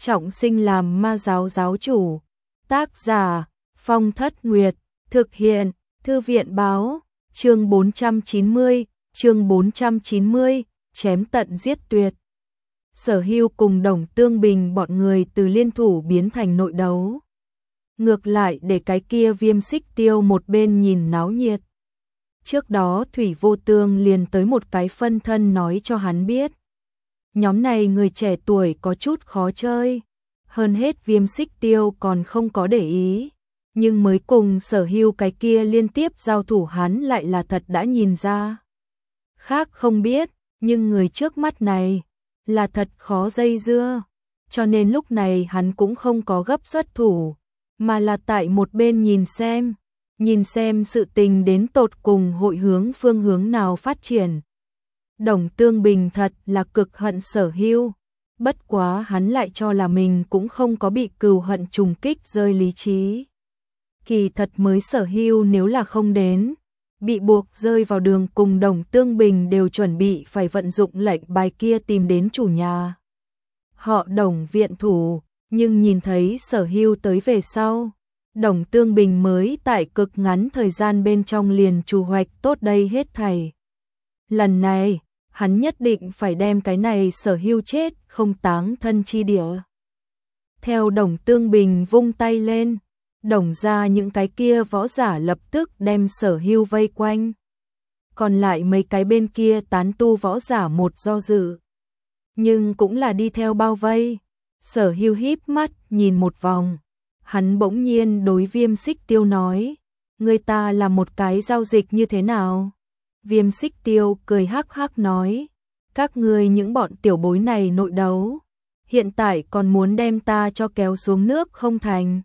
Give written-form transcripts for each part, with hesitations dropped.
trọng sinh làm ma giáo giáo chủ. Tác giả Phong Thất Nguyệt. Thực hiện Thư viện báo. Chương 490, chém tận giết tuyệt. Sở Hưu cùng Đồng Tương Bình bọn người từ liên thủ biến thành nội đấu. Ngược lại để cái kia Viêm Xích Tiêu một bên nhìn náo nhiệt. Trước đó Thủy Vô Tương liền tới một cái phân thân nói cho hắn biết. Nhóm này người trẻ tuổi có chút khó chơi. Hơn hết Viêm Xích Tiêu còn không có để ý. Nhưng mới cùng Sở Hưu cái kia liên tiếp giao thủ hắn lại là thật đã nhìn ra. Khác không biết, nhưng người trước mắt này là thật khó dây dưa. Cho nên lúc này hắn cũng không có gấp xuất thủ, mà là tại một bên nhìn xem sự tình đến tột cùng hội hướng phương hướng nào phát triển. Đồng Tương Bình thật là cực hận Sở Hưu, bất quá hắn lại cho là mình cũng không có bị cừu hận trùng kích rơi lý trí. Kỳ thật mới Sở Hưu nếu là không đến, bị buộc rơi vào đường cùng Đồng Tương Bình đều chuẩn bị phải vận dụng lệnh bài kia tìm đến chủ nhà. Họ Đồng viện thủ, nhưng nhìn thấy Sở Hưu tới về sau, Đồng Tương Bình mới tại cực ngắn thời gian bên trong liền trù hoạch tốt đây hết thảy. Lần này, hắn nhất định phải đem cái này Sở Hưu chết không táng thân chi địa. Theo Đồng Tương Bình vung tay lên, Đồng ra những cái kia võ giả lập tức đem Sở Hưu vây quanh. Còn lại mấy cái bên kia tán tu võ giả một do dự, nhưng cũng là đi theo bao vây. Sở Hưu híp mắt nhìn một vòng, hắn bỗng nhiên đối Viêm Xích Tiêu nói, người ta là một cái giao dịch như thế nào? Viêm Xích Tiêu cười hắc hắc nói, các ngươi những bọn tiểu bối này nội đấu, hiện tại còn muốn đem ta cho kéo xuống nước không thành?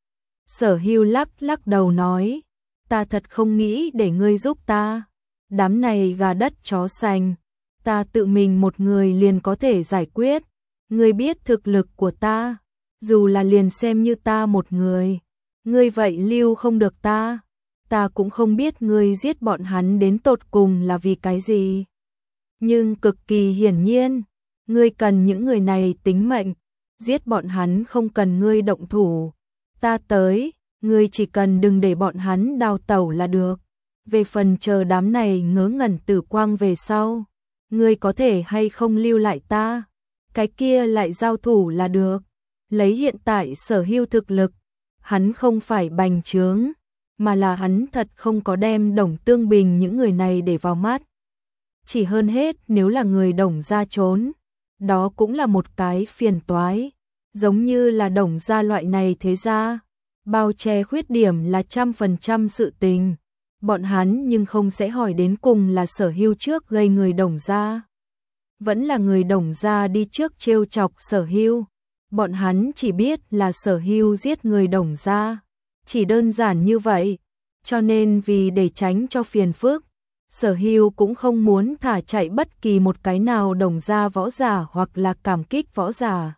Sở Hưu lắc đầu nói, ta thật không nghĩ để ngươi giúp ta, đám này gà đất chó sành, ta tự mình một người liền có thể giải quyết, ngươi biết thực lực của ta, dù là liền xem như ta một người, ngươi vậy lưu không được ta cũng không biết ngươi giết bọn hắn đến tột cùng là vì cái gì. Nhưng cực kỳ hiển nhiên, ngươi cần những người này tính mệnh, giết bọn hắn không cần ngươi động thủ. Ta tới, ngươi chỉ cần đừng để bọn hắn đào tẩu là được. Về phần chờ đám này ngớ ngẩn tử quang về sau, ngươi có thể hay không lưu lại ta, cái kia lại giao thủ là được. Lấy hiện tại Sở Hưu thực lực, hắn không phải bành trướng, mà là hắn thật không có đem Đồng Tương Bình những người này để vào mắt. Chỉ hơn hết nếu là người Đồng gia trốn, đó cũng là một cái phiền toái, giống như là Đồng gia loại này thế gia, bao che khuyết điểm là 100% sự tình. Bọn hắn nhưng không sẽ hỏi đến cùng là Sở Hưu trước gây người Đồng gia, vẫn là người Đồng gia đi trước trêu chọc Sở Hưu. Bọn hắn chỉ biết là Sở Hưu giết người Đồng gia, chỉ đơn giản như vậy. Cho nên vì để tránh cho phiền phức, Sở Hưu cũng không muốn thả chạy bất kỳ một cái nào Đồng gia võ giả hoặc là cảm kích võ giả.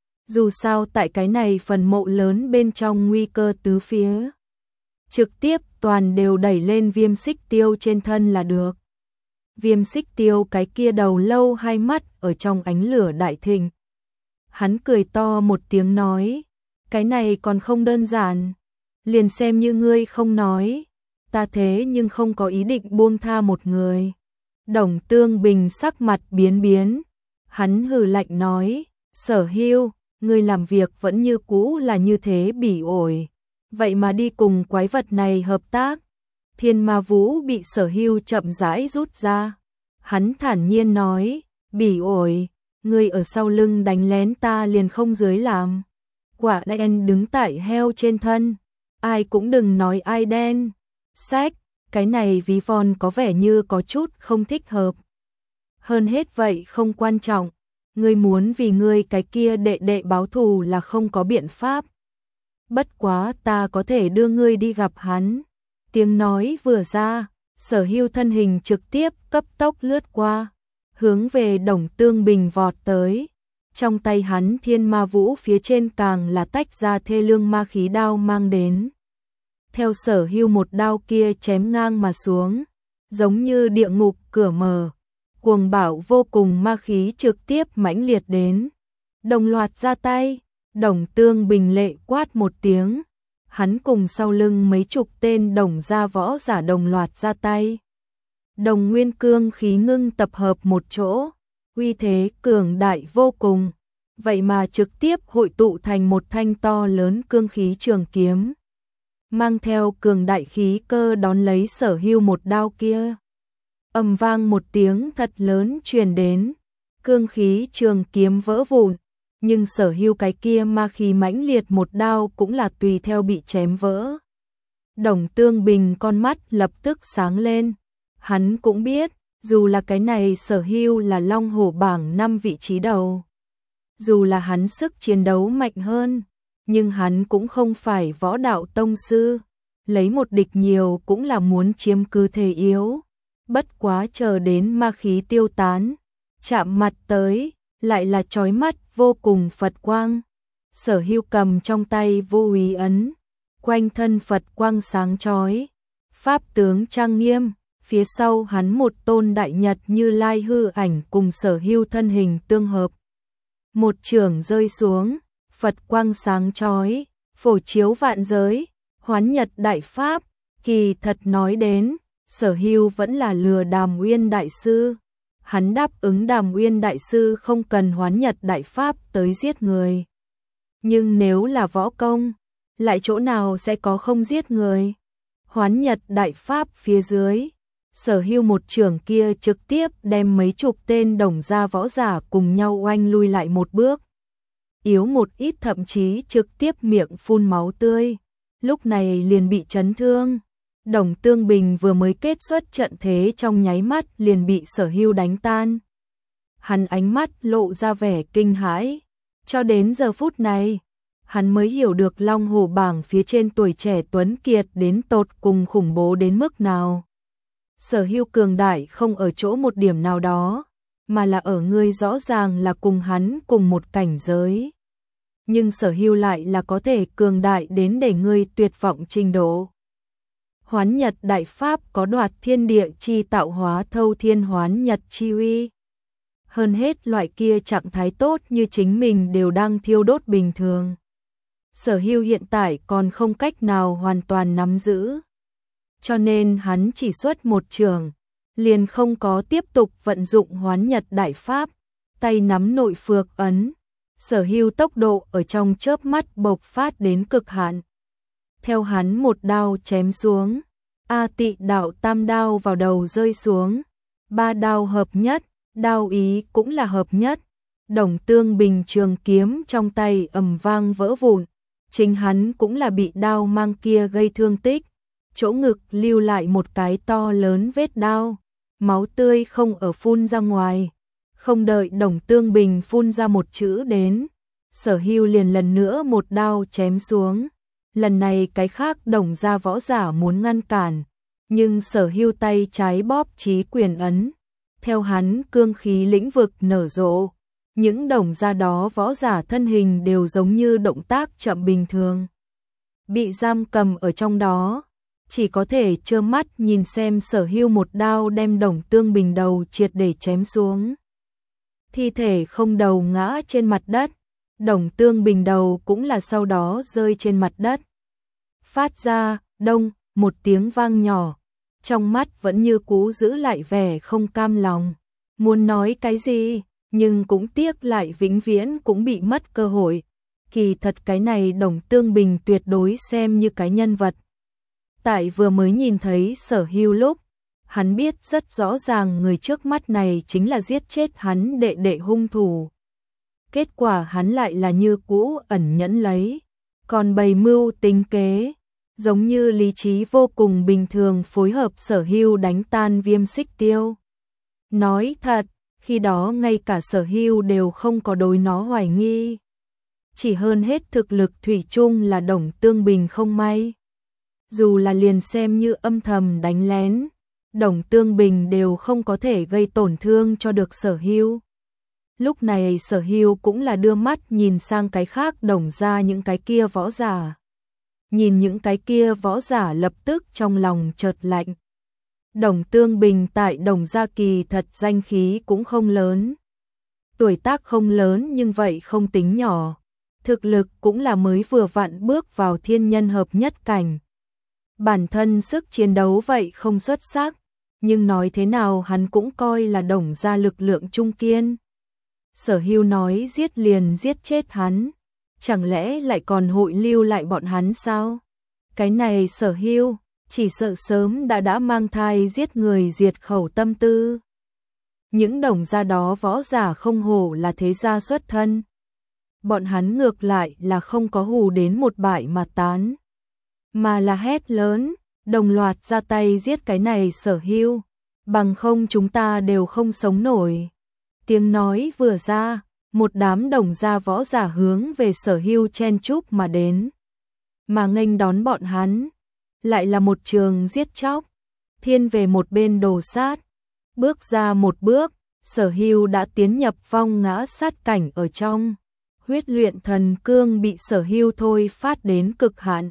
Dù sao tại cái này phần mộ lớn bên trong nguy cơ tứ phía, trực tiếp toàn đều đẩy lên Viêm Xích Tiêu trên thân là được. Viêm Xích Tiêu cái kia đầu lâu hai mắt ở trong ánh lửa đại thịnh. Hắn cười to một tiếng nói, cái này còn không đơn giản, liền xem như ngươi không nói, ta thế nhưng không có ý định buông tha một người. Đồng Tương Bình sắc mặt biến, hắn hừ lạnh nói, Sở Hưu, ngươi làm việc vẫn như cũ là như thế bỉ ổi, vậy mà đi cùng quái vật này hợp tác. Thiên Ma Vũ bị Sở Hưu chậm rãi rút ra, hắn thản nhiên nói, bỉ ổi, ngươi ở sau lưng đánh lén ta liền không dưới làm. Quả đen đứng tại heo trên thân, ai cũng đừng nói ai đen. Sách, cái này ví von có vẻ như có chút không thích hợp. Hơn hết vậy không quan trọng, ngươi muốn vì ngươi cái kia đệ đệ báo thù là không có biện pháp. Bất quá ta có thể đưa ngươi đi gặp hắn. Tiếng nói vừa ra, Sở Hưu thân hình trực tiếp cấp tốc lướt qua, hướng về Đồng Tương Bình vọt tới. Trong tay hắn Thiên Ma Vũ phía trên càng là tách ra thê lương ma khí đao mang đến. Theo Sở Hưu một đao kia chém ngang mà xuống, giống như địa ngục cửa mở, cuồng bạo vô cùng ma khí trực tiếp mãnh liệt đến. Đồng loạt ra tay, Đồng Tương Bình lệ quát một tiếng, hắn cùng sau lưng mấy chục tên đồng gia võ giả đồng loạt ra tay. Đồng nguyên cương khí ngưng tập hợp một chỗ, uy thế cường đại vô cùng, vậy mà trực tiếp hội tụ thành một thanh to lớn cương khí trường kiếm, mang theo cường đại khí cơ đón lấy Sở Hưu một đao kia. Ầm vang một tiếng thật lớn truyền đến, cương khí trường kiếm vỡ vụn, nhưng Sở Hưu cái kia ma khí mãnh liệt một đao cũng là tùy theo bị chém vỡ. Đồng Tương Bình con mắt lập tức sáng lên, hắn cũng biết, dù là cái này Sở Hưu là Long Hổ bảng 5 vị trí đầu, dù là hắn sức chiến đấu mạnh hơn, nhưng hắn cũng không phải võ đạo tông sư, lấy một địch nhiều cũng là muốn chiếm cứ thế yếu. Bất quá chờ đến ma khí tiêu tán, chạm mặt tới, lại là chói mắt vô cùng Phật quang. Sở Hưu cầm trong tay vô úy ấn, quanh thân Phật quang sáng chói, pháp tướng trang nghiêm, phía sau hắn một tôn đại nhật Như Lai hư ảnh cùng Sở Hưu thân hình tương hợp. Một chưởng rơi xuống, Phật quang sáng chói, phổ chiếu vạn giới, hoán nhật đại pháp, kỳ thật nói đến, Sở Hưu vẫn là lừa Đàm Uyên đại sư. Hắn đáp ứng Đàm Uyên đại sư không cần hoán nhật đại pháp tới giết người. Nhưng nếu là võ công, lại chỗ nào sẽ có không giết người? Hoán nhật đại pháp phía dưới, Sở Hưu một chưởng kia trực tiếp đem mấy chục tên đồng gia võ giả cùng nhau oanh lui lại một bước. Yếu một ít thậm chí trực tiếp miệng phun máu tươi, lúc này liền bị chấn thương. Đồng Tương Bình vừa mới kết xuất trận thế trong nháy mắt liền bị Sở Hưu đánh tan. Hắn ánh mắt lộ ra vẻ kinh hãi, cho đến giờ phút này, hắn mới hiểu được Long Hổ bảng phía trên tuổi trẻ tuấn kiệt đến tột cùng khủng bố đến mức nào. Sở Hưu cường đại không ở chỗ một điểm nào đó, mà là ở người rõ ràng là cùng hắn cùng một cảnh giới. Nhưng Sở Hưu lại là có thể cường đại đến để người tuyệt vọng trình độ. Hoán nhật đại pháp có đoạt thiên địa chi tạo hóa thâu thiên hoán nhật chi uy. Hơn hết loại kia trạng thái tốt như chính mình đều đang thiêu đốt bình thường. Sở Hưu hiện tại còn không cách nào hoàn toàn nắm giữ. Cho nên hắn chỉ xuất một trường, liền không có tiếp tục vận dụng hoán nhật đại pháp, tay nắm nội phược ấn. Sở Hưu tốc độ ở trong chớp mắt bộc phát đến cực hạn. Theo hắn một đao chém xuống, A Tị đạo tam đao vào đầu rơi xuống, ba đao hợp nhất, đao ý cũng là hợp nhất. Đồng Tương Bình trường kiếm trong tay ầm vang vỡ vụn, chính hắn cũng là bị đao mang kia gây thương tích, chỗ ngực lưu lại một cái to lớn vết đao, máu tươi không ở phun ra ngoài. Không đợi Đồng Tương Bình phun ra một chữ đến, Sở Hưu liền lần nữa một đao chém xuống. Lần này cái khác đồng gia võ giả muốn ngăn cản, nhưng Sở Hưu tay trái bóp chí quyền ấn, theo hắn cương khí lĩnh vực nở rộ, những đồng gia đó võ giả thân hình đều giống như động tác chậm bình thường, bị giam cầm ở trong đó, chỉ có thể trơ mắt nhìn xem Sở Hưu một đao đem Đồng Tương Bình đầu triệt để chém xuống. Thi thể không đầu ngã trên mặt đất, Đồng Tương Bình đầu cũng là sau đó rơi trên mặt đất. Phát ra, đông, một tiếng vang nhỏ, trong mắt vẫn như cũ giữ lại vẻ không cam lòng. Muốn nói cái gì, nhưng cũng tiếc lại vĩnh viễn cũng bị mất cơ hội. Kỳ thật cái này Đồng Tương Bình tuyệt đối xem như cái nhân vật. Tại vừa mới nhìn thấy Sở Hưu lúc, hắn biết rất rõ ràng người trước mắt này chính là giết chết hắn đệ đệ hung thủ. Kết quả hắn lại là như cũ ẩn nhẫn lấy, còn bày mưu tính kế, giống như lý trí vô cùng bình thường phối hợp Sở Hưu đánh tan Viêm Xích Tiêu. Nói thật, khi đó ngay cả Sở Hưu đều không có đối nó hoài nghi. Chỉ hơn hết thực lực thủy chung là Đồng Tương Bình không may. Dù là liền xem như âm thầm đánh lén, Đồng Tương Bình đều không có thể gây tổn thương cho được Sở Hưu. Lúc này Sở Hưu cũng là đưa mắt nhìn sang cái khác đồng gia những cái kia võ giả. Nhìn những cái kia võ giả lập tức trong lòng chợt lạnh. Đồng Tương Bình tại Đồng gia kỳ thật danh khí cũng không lớn. Tuổi tác không lớn nhưng vậy không tính nhỏ. thực lực cũng là mới vừa vặn bước vào thiên nhân hợp nhất cảnh. Bản thân sức chiến đấu vậy không xuất sắc, nhưng nói thế nào hắn cũng coi là Đồng gia lực lượng trung kiên. Sở Hưu nói giết liền giết chết hắn, chẳng lẽ lại còn hội lưu lại bọn hắn sao? Cái này Sở Hưu chỉ sợ sớm đã mang thai giết người diệt khẩu tâm tư. Những Đồng gia đó võ giả không hổ là thế gia xuất thân. Bọn hắn ngược lại là không có hù đến một bại mà tán, mà là hét lớn, đồng loạt ra tay giết cái này Sở Hưu, bằng không chúng ta đều không sống nổi. Tiếng nói vừa ra, một đám Đồng gia võ giả hướng về Sở Hưu chen chúc mà đến. Mà nghênh đón bọn hắn, lại là một trường giết chóc, thiên về một bên đồ sát. Bước ra một bước, Sở Hưu đã tiến nhập vong ngã sát cảnh ở trong. Huyết luyện thần cương bị Sở Hưu thôi phát đến cực hạn,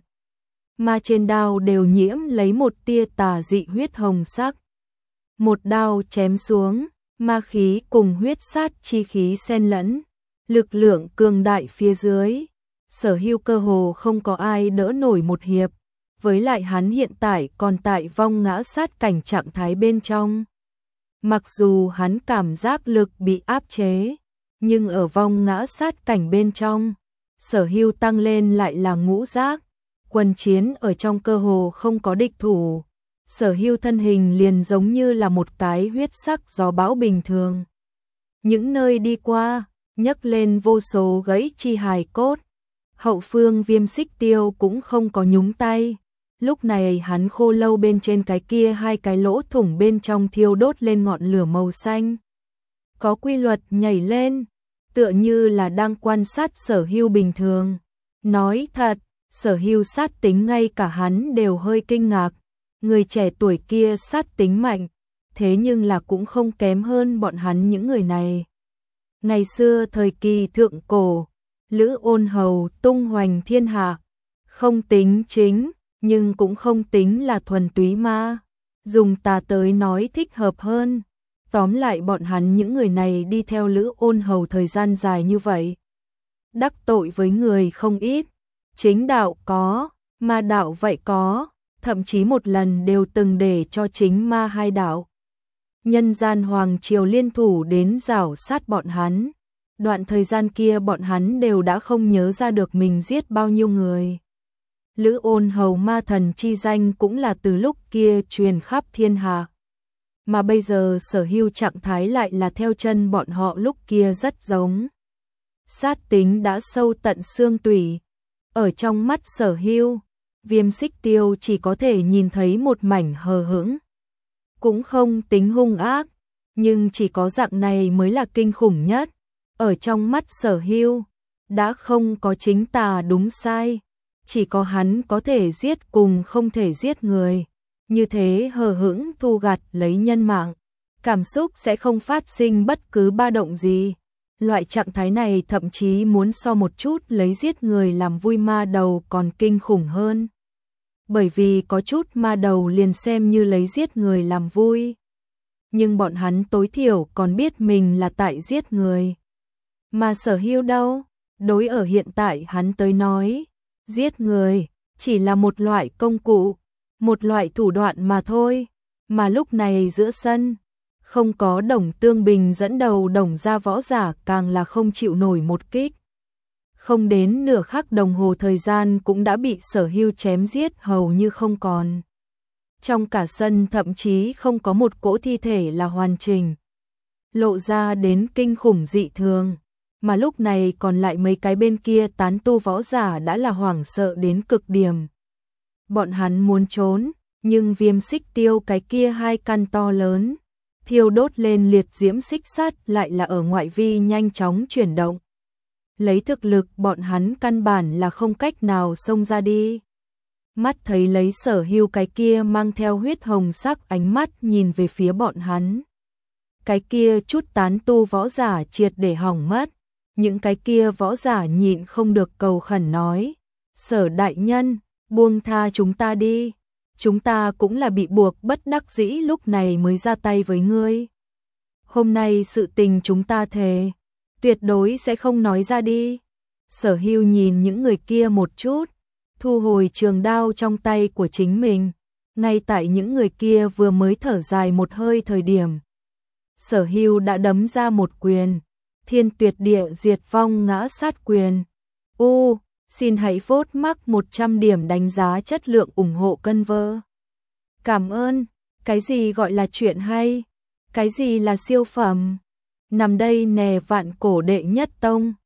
mà trên đao đều nhiễm lấy một tia tà dị huyết hồng sắc. Một đao chém xuống, ma khí cùng huyết sát chi khí xen lẫn, lực lượng cường đại phía dưới. Sở Hưu cơ hồ không có ai đỡ nổi một hiệp, với lại hắn hiện tại còn tại vong ngã sát cảnh trạng thái bên trong. Mặc dù hắn cảm giác lực bị áp chế, nhưng ở vong ngã sát cảnh bên trong, Sở Hưu tăng lên lại là ngũ giác, quân chiến ở trong cơ hồ không có địch thủ. Sở Hưu thân hình liền giống như là một cái huyết sắc gió bão bình thường. Những nơi đi qua, nhấc lên vô số gãy chi hài cốt. Hậu phương Viêm Xích Tiêu cũng không có nhúng tay. Lúc này hắn khô lâu bên trên cái kia hai cái lỗ thủng bên trong thiêu đốt lên ngọn lửa màu xanh. Có quy luật nhảy lên, tựa như là đang quan sát Sở Hưu bình thường. Nói thật, Sở Hưu sát tính ngay cả hắn đều hơi kinh ngạc. Người trẻ tuổi kia sát tính mạnh, thế nhưng là cũng không kém hơn bọn hắn những người này. Ngày xưa thời kỳ thượng cổ, Lữ Ôn Hầu tung hoành thiên hạ, không tính chính, nhưng cũng không tính là thuần túy ma. Dùng tà tới nói thích hợp hơn. Tóm lại bọn hắn những người này đi theo Lữ Ôn Hầu thời gian dài như vậy. Đắc tội với người không ít, chính đạo có, ma đạo vậy có, thậm chí một lần đều từng để cho chính ma hai đạo. Nhân gian hoàng triều liên thủ đến rảo sát bọn hắn. Đoạn thời gian kia bọn hắn đều đã không nhớ ra được mình giết bao nhiêu người. Lữ Ôn Hầu ma thần chi danh cũng là từ lúc kia truyền khắp thiên hạ. Mà bây giờ Sở Hưu trạng thái lại là theo chân bọn họ lúc kia rất giống. Sát tính đã sâu tận xương tủy. Ở trong mắt Sở Hưu, Viêm Xích Tiêu chỉ có thể nhìn thấy một mảnh hờ hững. Cũng không tính hung ác, nhưng chỉ có dạng này mới là kinh khủng nhất. Ở trong mắt Sở Hưu, đã không có chính tà đúng sai, chỉ có hắn có thể giết cùng không thể giết người. Như thế hờ hững thu gặt lấy nhân mạng, cảm xúc sẽ không phát sinh bất cứ ba động gì. Loại trạng thái này thậm chí muốn so một chút lấy giết người làm vui ma đầu còn kinh khủng hơn. Bởi vì có chút ma đầu liền xem như lấy giết người làm vui. Nhưng bọn hắn tối thiểu còn biết mình là tại giết người. Mà Sở Hưu đâu? Đối ở hiện tại hắn tới nói, giết người chỉ là một loại công cụ, một loại thủ đoạn mà thôi. Mà lúc này giữa sân, không có Đồng Tương Bình dẫn đầu Đồng gia võ giả càng là không chịu nổi một kích. Không đến nửa khắc đồng hồ thời gian cũng đã bị Sở Hưu chém giết hầu như không còn. Trong cả sân thậm chí không có một cỗ thi thể là hoàn chỉnh, lộ ra đến kinh khủng dị thường. Mà lúc này còn lại mấy cái bên kia tán tu võ giả đã là hoảng sợ đến cực điểm. Bọn hắn muốn trốn, nhưng Viêm Xích Tiêu cái kia hai căn to lớn, thiêu đốt lên liệt diễm xích sắt lại là ở ngoại vi nhanh chóng chuyển động. Lấy thực lực bọn hắn căn bản là không cách nào xông ra đi. Mắt thấy lấy Sở Hưu cái kia mang theo huyết hồng sắc ánh mắt nhìn về phía bọn hắn. Cái kia chút tán tu võ giả triệt để hỏng mất. Những cái kia võ giả nhịn không được cầu khẩn nói, Sở đại nhân, buông tha chúng ta đi, chúng ta cũng là bị buộc bất đắc dĩ lúc này mới ra tay với ngươi. Hôm nay sự tình chúng ta thề, tuyệt đối sẽ không nói ra đi. Sở Hưu nhìn những người kia một chút, thu hồi trường đao trong tay của chính mình. Ngay tại những người kia vừa mới thở dài một hơi thời điểm, Sở Hưu đã đấm ra một quyền, Thiên Tuyệt Địa Diệt Vong Ngã Sát Quyền. Xin hãy vote mắc 100 điểm đánh giá chất lượng ủng hộ cân vơ. Cảm ơn. Cái gì gọi là chuyện hay? Cái gì là siêu phẩm? Nằm đây nè, Vạn Cổ Đệ Nhất Tông.